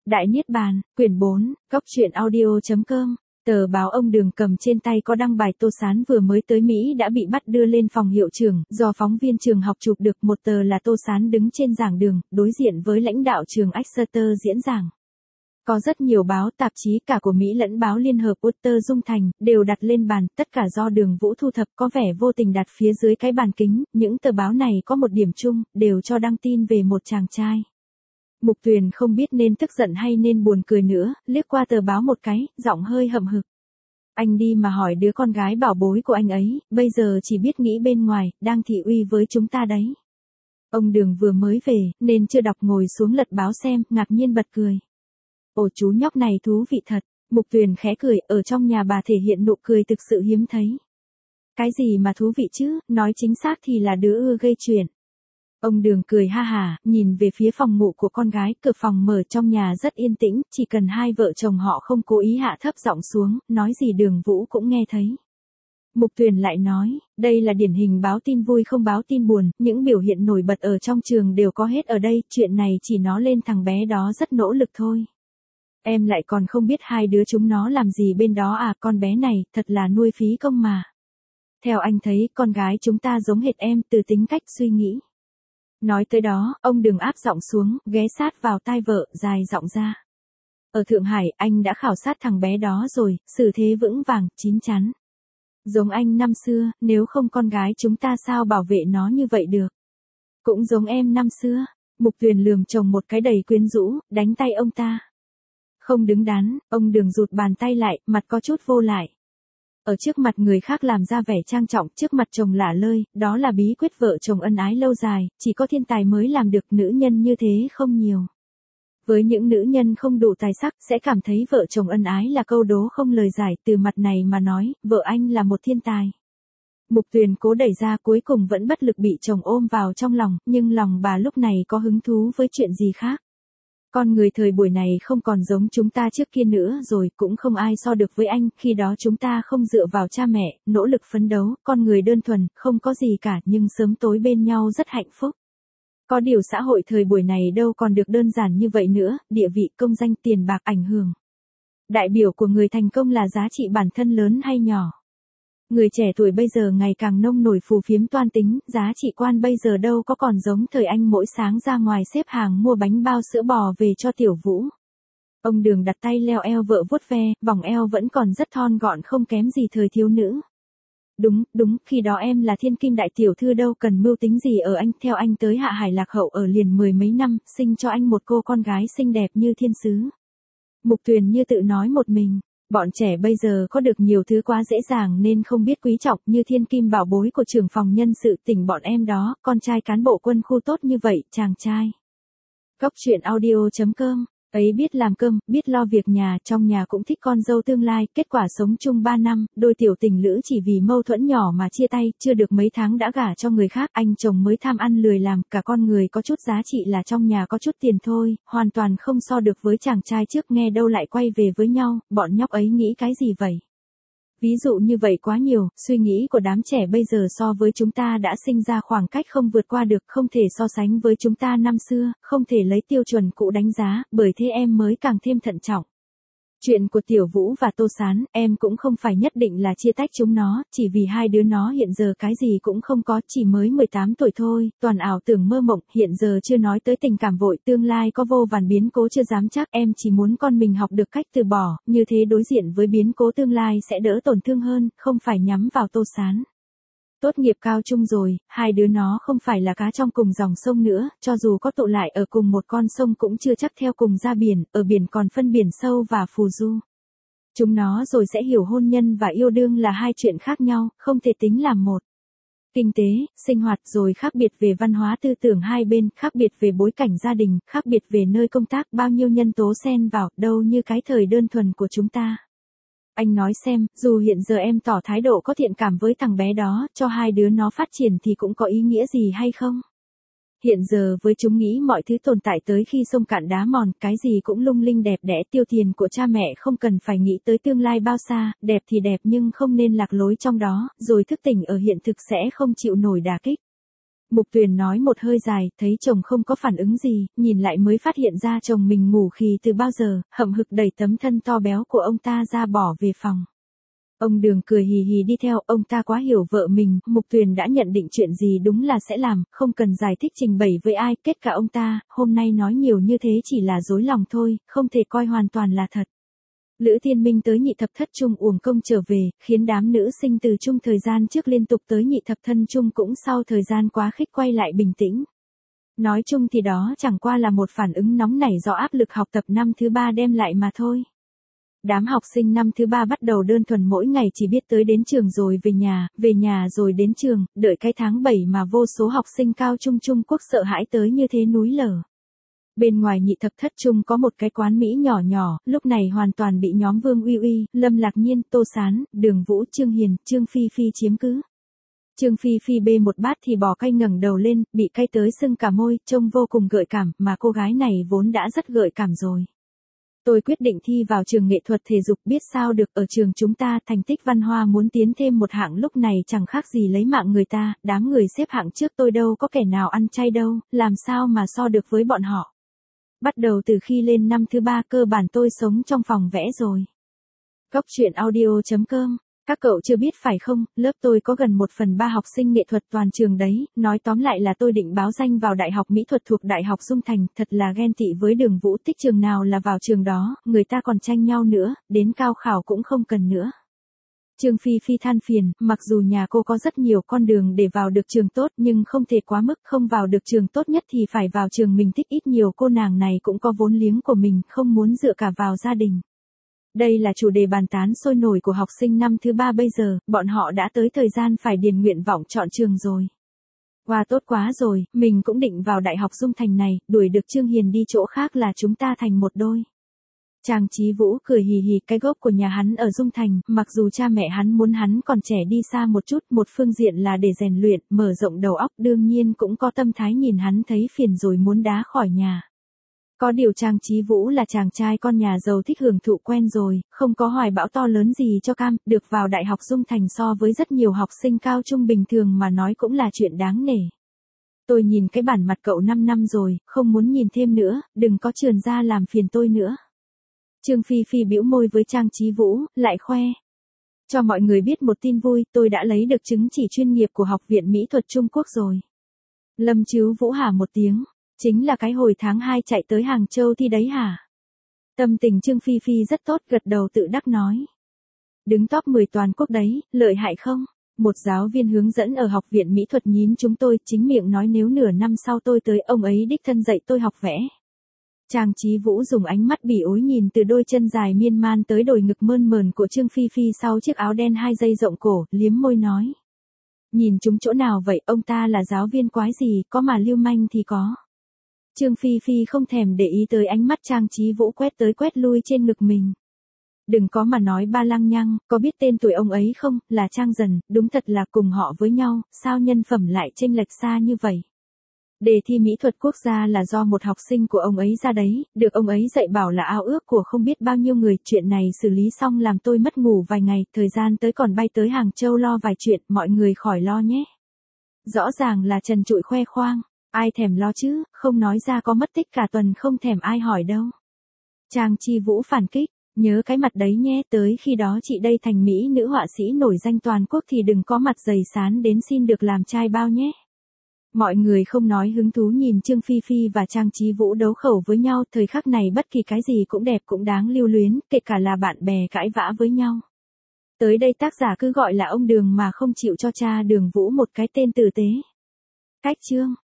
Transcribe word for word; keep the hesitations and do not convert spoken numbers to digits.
Đại Niết Bàn, quyển bốn, góc truyện audio chấm com. Tờ báo ông Đường cầm trên tay có đăng bài Tô Sán vừa mới tới Mỹ đã bị bắt đưa lên phòng hiệu trưởng, do phóng viên trường học chụp được. Một tờ là Tô Sán đứng trên giảng đường, đối diện với lãnh đạo trường Exeter diễn giảng. Có rất nhiều báo, tạp chí cả của Mỹ lẫn báo Liên hợp Walter Dung Thành, đều đặt lên bàn, tất cả do Đường Vũ thu thập, có vẻ vô tình đặt phía dưới cái bàn kính. Những tờ báo này có một điểm chung, đều cho đăng tin về một chàng trai. Mục Tuyền không biết nên tức giận hay nên buồn cười nữa, liếc qua tờ báo một cái, giọng hơi hậm hực. Anh đi mà hỏi đứa con gái bảo bối của anh ấy, bây giờ chỉ biết nghĩ bên ngoài, đang thị uy với chúng ta đấy. Ông Đường vừa mới về, nên chưa đọc ngồi xuống lật báo xem, ngạc nhiên bật cười. Ồ, chú nhóc này thú vị thật. Mục Tuyền khẽ cười, ở trong nhà bà thể hiện nụ cười thực sự hiếm thấy. Cái gì mà thú vị chứ, nói chính xác thì là đứa ưa gây chuyện. Ông Đường cười ha hả, nhìn về phía phòng ngủ của con gái, cửa phòng mở, trong nhà rất yên tĩnh, chỉ cần hai vợ chồng họ không cố ý hạ thấp giọng xuống, nói gì Đường Vũ cũng nghe thấy. Mục Tuyền lại nói, đây là điển hình báo tin vui không báo tin buồn, những biểu hiện nổi bật ở trong trường đều có hết ở đây, chuyện này chỉ nói lên thằng bé đó rất nỗ lực thôi. Em lại còn không biết hai đứa chúng nó làm gì bên đó à, con bé này, thật là nuôi phí công mà. Theo anh thấy, con gái chúng ta giống hệt em, từ tính cách suy nghĩ. Nói tới đó, ông Đường áp giọng xuống, ghé sát vào tai vợ, dài giọng ra. Ở Thượng Hải, anh đã khảo sát thằng bé đó rồi, xử thế vững vàng, chín chắn. Giống anh năm xưa, nếu không con gái chúng ta sao bảo vệ nó như vậy được. Cũng giống em năm xưa. Mục Tuyền lườm chồng một cái đầy quyến rũ, đánh tay ông ta. Không đứng đắn, ông Đường rụt bàn tay lại, mặt có chút vô lại. Ở trước mặt người khác làm ra vẻ trang trọng, trước mặt chồng lả lơi, đó là bí quyết vợ chồng ân ái lâu dài, chỉ có thiên tài mới làm được, nữ nhân như thế không nhiều. Với những nữ nhân không đủ tài sắc, sẽ cảm thấy vợ chồng ân ái là câu đố không lời giải, từ mặt này mà nói, vợ anh là một thiên tài. Mục Tuyền cố đẩy ra, cuối cùng vẫn bất lực bị chồng ôm vào trong lòng, nhưng lòng bà lúc này có hứng thú với chuyện gì khác. Con người thời buổi này không còn giống chúng ta trước kia nữa rồi, cũng không ai so được với anh, khi đó chúng ta không dựa vào cha mẹ, nỗ lực phấn đấu, con người đơn thuần, không có gì cả, nhưng sớm tối bên nhau rất hạnh phúc. Có điều xã hội thời buổi này đâu còn được đơn giản như vậy nữa, địa vị, công danh, tiền bạc ảnh hưởng. Đại biểu của người thành công là giá trị bản thân lớn hay nhỏ. Người trẻ tuổi bây giờ ngày càng nông nổi phù phiếm toan tính, giá trị quan bây giờ đâu có còn giống thời anh mỗi sáng ra ngoài xếp hàng mua bánh bao sữa bò về cho Tiểu Vũ. Ông Đường đặt tay leo eo vợ vuốt ve, vòng eo vẫn còn rất thon gọn không kém gì thời thiếu nữ. Đúng, đúng, khi đó em là thiên kim đại tiểu thư đâu cần mưu tính gì ở anh, theo anh tới Hạ Hải Lạc Hậu ở liền mười mấy năm, sinh cho anh một cô con gái xinh đẹp như thiên sứ. Mục Tuyền như tự nói một mình. Bọn trẻ bây giờ có được nhiều thứ quá dễ dàng nên không biết quý trọng, như thiên kim bảo bối của trưởng phòng nhân sự tỉnh bọn em đó, con trai cán bộ quân khu tốt như vậy, chàng trai. Góc truyện audio chấm com, ấy biết làm cơm, biết lo việc nhà, trong nhà cũng thích con dâu tương lai, kết quả sống chung ba năm, đôi tiểu tình lữ chỉ vì mâu thuẫn nhỏ mà chia tay, chưa được mấy tháng đã gả cho người khác, anh chồng mới tham ăn lười làm, cả con người có chút giá trị là trong nhà có chút tiền thôi, hoàn toàn không so được với chàng trai trước, nghe đâu lại quay về với nhau, bọn nhóc ấy nghĩ cái gì vậy? Ví dụ như vậy quá nhiều, suy nghĩ của đám trẻ bây giờ so với chúng ta đã sinh ra khoảng cách không vượt qua được, không thể so sánh với chúng ta năm xưa, không thể lấy tiêu chuẩn cũ đánh giá, bởi thế em mới càng thêm thận trọng. Chuyện của Tiểu Vũ và Tô Sán, em cũng không phải nhất định là chia tách chúng nó, chỉ vì hai đứa nó hiện giờ cái gì cũng không có, chỉ mới mười tám tuổi thôi, toàn ảo tưởng mơ mộng, hiện giờ chưa nói tới tình cảm vội, tương lai có vô vàn biến cố chưa dám chắc, em chỉ muốn con mình học được cách từ bỏ, như thế đối diện với biến cố tương lai sẽ đỡ tổn thương hơn, không phải nhắm vào Tô Sán. Tốt nghiệp cao trung rồi, hai đứa nó không phải là cá trong cùng dòng sông nữa, cho dù có tụ lại ở cùng một con sông cũng chưa chắc theo cùng ra biển, ở biển còn phân biển sâu và phù du. Chúng nó rồi sẽ hiểu hôn nhân và yêu đương là hai chuyện khác nhau, không thể tính làm một. Kinh tế, sinh hoạt rồi khác biệt về văn hóa tư tưởng hai bên, khác biệt về bối cảnh gia đình, khác biệt về nơi công tác, bao nhiêu nhân tố xen vào, đâu như cái thời đơn thuần của chúng ta. Anh nói xem, dù hiện giờ em tỏ thái độ có thiện cảm với thằng bé đó, cho hai đứa nó phát triển thì cũng có ý nghĩa gì hay không? Hiện giờ với chúng nghĩ mọi thứ tồn tại tới khi sông cạn đá mòn, cái gì cũng lung linh đẹp đẽ, tiêu tiền của cha mẹ không cần phải nghĩ tới tương lai bao xa, đẹp thì đẹp nhưng không nên lạc lối trong đó, rồi thức tỉnh ở hiện thực sẽ không chịu nổi đả kích. Mục Tuyền nói một hơi dài, thấy chồng không có phản ứng gì, nhìn lại mới phát hiện ra chồng mình ngủ khì từ bao giờ, hậm hực đẩy tấm thân to béo của ông ta ra bỏ về phòng. Ông Đường cười hì hì đi theo, ông ta quá hiểu vợ mình, Mục Tuyền đã nhận định chuyện gì đúng là sẽ làm, không cần giải thích trình bày với ai, kết cả ông ta, hôm nay nói nhiều như thế chỉ là dối lòng thôi, không thể coi hoàn toàn là thật. Lữ Thiên Minh tới nhị thập thất trung uổng công trở về, khiến đám nữ sinh từ trung thời gian trước liên tục tới nhị thập thân trung cũng sau thời gian quá khích quay lại bình tĩnh. Nói chung thì đó chẳng qua là một phản ứng nóng nảy do áp lực học tập năm thứ ba đem lại mà thôi. Đám học sinh năm thứ ba bắt đầu đơn thuần mỗi ngày chỉ biết tới đến trường rồi về nhà, về nhà rồi đến trường, đợi cái tháng bảy mà vô số học sinh cao trung Trung Quốc sợ hãi tới như thế núi lở. Bên ngoài nhị thập thất trung có một cái quán Mỹ nhỏ nhỏ, lúc này hoàn toàn bị nhóm Vương Uy Uy, Lâm Lạc Nhiên, Tô Sán, Đường Vũ, Trương Hiền, Trương Phi Phi chiếm cứ. Trương Phi Phi bê một bát thì bò cay ngẩng đầu lên, bị cay tới sưng cả môi, trông vô cùng gợi cảm, mà cô gái này vốn đã rất gợi cảm rồi. Tôi quyết định thi vào trường nghệ thuật thể dục, biết sao được, ở trường chúng ta thành tích văn hoa muốn tiến thêm một hạng lúc này chẳng khác gì lấy mạng người ta, đám người xếp hạng trước tôi đâu có kẻ nào ăn chay đâu, làm sao mà so được với bọn họ. Bắt đầu từ khi lên năm thứ ba cơ bản tôi sống trong phòng vẽ rồi. Góc truyện audio chấm com. Các cậu chưa biết phải không, lớp tôi có gần một phần ba học sinh nghệ thuật toàn trường đấy, nói tóm lại là tôi định báo danh vào Đại học Mỹ thuật thuộc Đại học Dung Thành, thật là ghen tị với Đường Vũ, thích trường nào là vào trường đó, người ta còn tranh nhau nữa, đến cao khảo cũng không cần nữa. Trương Phi Phi than phiền, mặc dù nhà cô có rất nhiều con đường để vào được trường tốt nhưng không thể quá mức, không vào được trường tốt nhất thì phải vào trường mình thích, ít nhiều cô nàng này cũng có vốn liếng của mình, không muốn dựa cả vào gia đình. Đây là chủ đề bàn tán sôi nổi của học sinh năm thứ ba bây giờ, bọn họ đã tới thời gian phải điền nguyện vọng chọn trường rồi. Wow, tốt quá rồi, mình cũng định vào Đại học Dung Thành này, đuổi được Trương Hiền đi chỗ khác là chúng ta thành một đôi. Trang Chí Vũ cười hì hì, cái gốc của nhà hắn ở Dung Thành, mặc dù cha mẹ hắn muốn hắn còn trẻ đi xa một chút, một phương diện là để rèn luyện, mở rộng đầu óc, đương nhiên cũng có tâm thái nhìn hắn thấy phiền rồi muốn đá khỏi nhà. Có điều Trang Chí Vũ là chàng trai con nhà giàu thích hưởng thụ quen rồi, không có hoài bão to lớn gì cho cam, được vào Đại học Dung Thành so với rất nhiều học sinh cao trung bình thường mà nói cũng là chuyện đáng nể. Tôi nhìn cái bản mặt cậu năm năm rồi, không muốn nhìn thêm nữa, đừng có trườn ra làm phiền tôi nữa. Trương Phi Phi bĩu môi với Trang Chí Vũ, lại khoe. Cho mọi người biết một tin vui, tôi đã lấy được chứng chỉ chuyên nghiệp của Học viện Mỹ thuật Trung Quốc rồi. Lâm Chứ Vũ hả một tiếng, chính là cái hồi tháng hai chạy tới Hàng Châu thi đấy hả? Tâm tình Trương Phi Phi rất tốt, gật đầu tự đắc nói. Đứng top mười toàn quốc đấy, lợi hại không? Một giáo viên hướng dẫn ở Học viện Mỹ thuật nhín chúng tôi, chính miệng nói nếu nửa năm sau tôi tới, ông ấy đích thân dạy tôi học vẽ. Trang Chí Vũ dùng ánh mắt bỉ ối nhìn từ đôi chân dài miên man tới đồi ngực mơn mờn của Trương Phi Phi sau chiếc áo đen hai dây rộng cổ, liếm môi nói. Nhìn chúng chỗ nào vậy, ông ta là giáo viên quái gì, có mà lưu manh thì có. Trương Phi Phi không thèm để ý tới ánh mắt Trang Chí Vũ quét tới quét lui trên ngực mình. Đừng có mà nói ba lăng nhăng, có biết tên tuổi ông ấy không, là Trang Dần, đúng thật là cùng họ với nhau, sao nhân phẩm lại chênh lệch xa như vậy. Đề thi mỹ thuật quốc gia là do một học sinh của ông ấy ra đấy, được ông ấy dạy bảo là ao ước của không biết bao nhiêu người, chuyện này xử lý xong làm tôi mất ngủ vài ngày, thời gian tới còn bay tới Hàng Châu lo vài chuyện, mọi người khỏi lo nhé. Rõ ràng là trần trụi khoe khoang, ai thèm lo chứ, không nói ra có mất tích cả tuần không thèm ai hỏi đâu. Trang Chi Vũ phản kích, nhớ cái mặt đấy nhé, tới khi đó chị đây thành mỹ nữ họa sĩ nổi danh toàn quốc thì đừng có mặt dày sán đến xin được làm trai bao nhé. Mọi người không nói hứng thú nhìn Trương Phi Phi và Trang Chí Vũ đấu khẩu với nhau, thời khắc này bất kỳ cái gì cũng đẹp cũng đáng lưu luyến, kể cả là bạn bè cãi vã với nhau. Tới đây tác giả cứ gọi là ông Đường mà không chịu cho cha Đường Vũ một cái tên tử tế. Cách chương